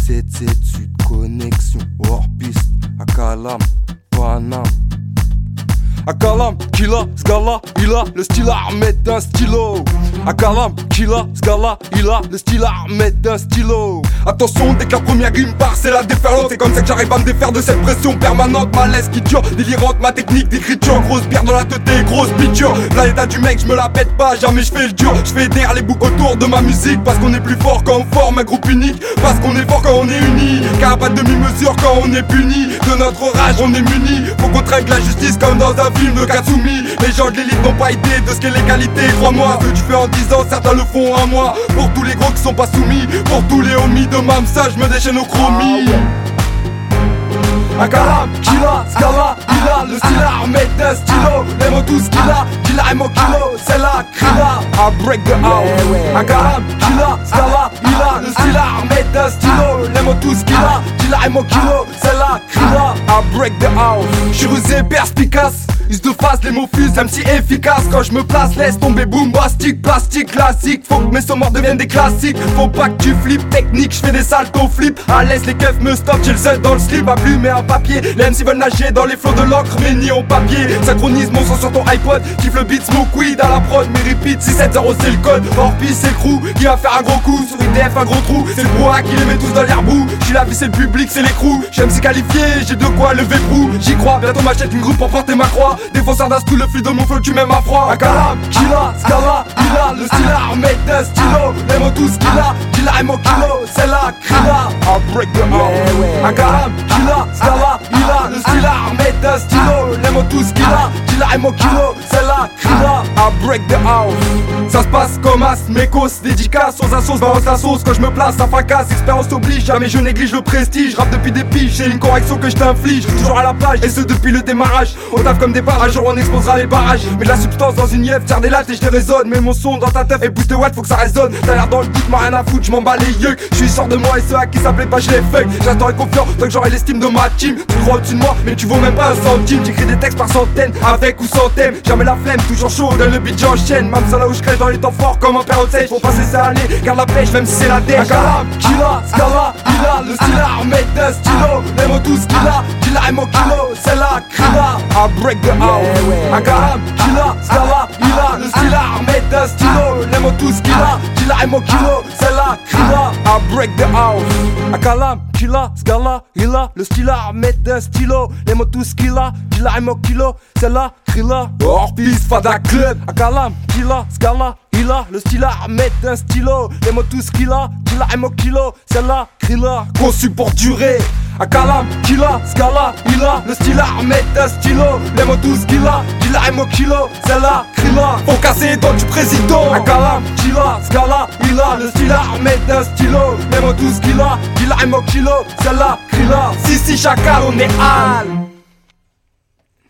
7-7 Sud Connexion, hors piste, à Calam, Paname. À Calam, Killa, Sgala, il a le style armé d'un stylo. À Calam, Killa, Sgala, il a le style armé d'un stylo. Attention, dès que la première rime part, c'est la déferlante. C'est comme ça que j'arrive à me défaire de cette pression permanente. Malaise qui dure, délirante, ma technique d'écriture. Grosse bière dans la tête et grosse piqûre. Là l'état du mec, je me la pète pas, jamais je fais le dur. Je fais derrière les boucles autour de ma musique. Parce qu'on est plus fort quand on forme un groupe unique. Parce qu'on est fort quand on est unis. Car y'a pas de demi-mesure quand on est puni. De notre rage on est muni. Faut qu'on traque la justice comme dans un film de Katsumi. Les gens de l'élite n'ont pas idée de ce qu'est l'égalité. Crois-moi, ce que tu fais en 10 ans, certains le font en moi. Pour tous les gros qui sont pas soumis, pour tous les homies de Mamsa, je me déchaîne au chromie. À Calam, Killa, Sgala, il a le style armé d'un stylo. Les mots tout ce qu'il a, Killa et mon kilo, c'est la Krilla. I break the house. À Calam, Killa, Sgala, il a le style armé d'un stylo. Les mots tout ce qu'il a, Killa et mon kilo, c'est la Krilla. I break the house. J'suis rusé, perspicace. Use de face, les mots fusent, même si efficace. Quand je me place, laisse tomber bombastique, plastique, classique. Faut que mes sommets deviennent des classiques. Faut pas que tu flippes, technique, j'fais des saltos flip. À l'aise, les keufs me stoppent, j'ai le seul dans le slip. À plume et un papier, les MC veulent nager dans les flots de l'encre, mais ni en papier. Synchronise mon son sur ton iPod, kiffe le beat, smoke weed à la prod. Mais repeat, 670 c'est le code. Hors piste, c'est le crew qui va faire un gros coup. Sur IDF, un gros trou, c'est le brouhaha qui les met tous dans l'herbout. J'suis la vie, c'est le public, c'est l'écrou. J'aime si qualifié, j'ai de quoi lever prou. J'y crois, bientôt m'achète une groupe pour porter ma croix. Défenseur d'un tout le flux de mon flow, tu m'aimes à froid. À Calam, Killa, Sgala, il a le style armé d'un stylo. Les mots tout ce qu'il a, Killa et mon kilo, c'est la Krilla. I break the house. À Calam, Killa, Sgala, il a le style armé d'un stylo. Les mots tout ce qu'il a, Killa et mon kilo, c'est la Krilla. I break the house. Ça se passe comme As, Mekos, dédicace, sauce à sauce, balance la sauce. Quand je me place, ça fracasse, expérience oblige. Jamais je néglige le prestige, rap depuis des piges. J'ai une correction que je t'inflige, toujours à la page, et ce depuis le démarrage. On taffe comme des barrages, on exposera les barrages. Mets de la substance dans une yèvre, tire des lattes et je te résonne. Mets mon son dans ta teuf et boost de watt, faut que ça résonne. T'as l'air dans le doute, m'a rien à foutre, j'm'en bats les yeux. J'suis sort de moi et ceux à qui s'appelait pas, je les fuck. J'attends et confiant, tant que j'aurai l'estime de ma team. Tu crois au-dessus de moi, mais tu vaux même pas un centime. J'écris des textes par centaines, avec ou sans thème. Jamais la flemme, toujours chaud, dans le beat j'enchaîne. Même ça là où je crève dans les temps forts comme un père au sage. Faut pas cesser aller, garde la pêche même si c'est la dèche. À Calam, Killa, Sgala, il a le style armé d'un stylo. Les mots tout ce qu'il a, Killa et mon kilo, c'est la Krilla. I break the house. À Calam, Killa, Sgala, il a le style armé d'un stylo. Les mots tout ce qu'il a, Killa et mon kilo, c'est la Krilla. I break the house. À Calam, Killa, Sgala, il a le style armé d'un stylo. Les mots tout ce qu'il a, Killa et mon kilo, c'est la Krilla. Hors piste, Fada Club. À Calam, Killa, Sgala, il a le style armé d'un stylo. Les mots tout ce qu'il a, Killa et mon kilo, c'est la Krilla. Conçu pour durer. À Calam, Killa, Sgala, il a le style armé d'un stylo. Les mots tout ce qu'il a, Killa et mon kilo, c'est la Krilla. Faut casser les dents du président. À Calam, Killa, Sgala, il a le style armé d'un stylo. Les mots tout ce qu'il a, Killa et mon kilo, c'est la Krilla. Si chacal, on est Al.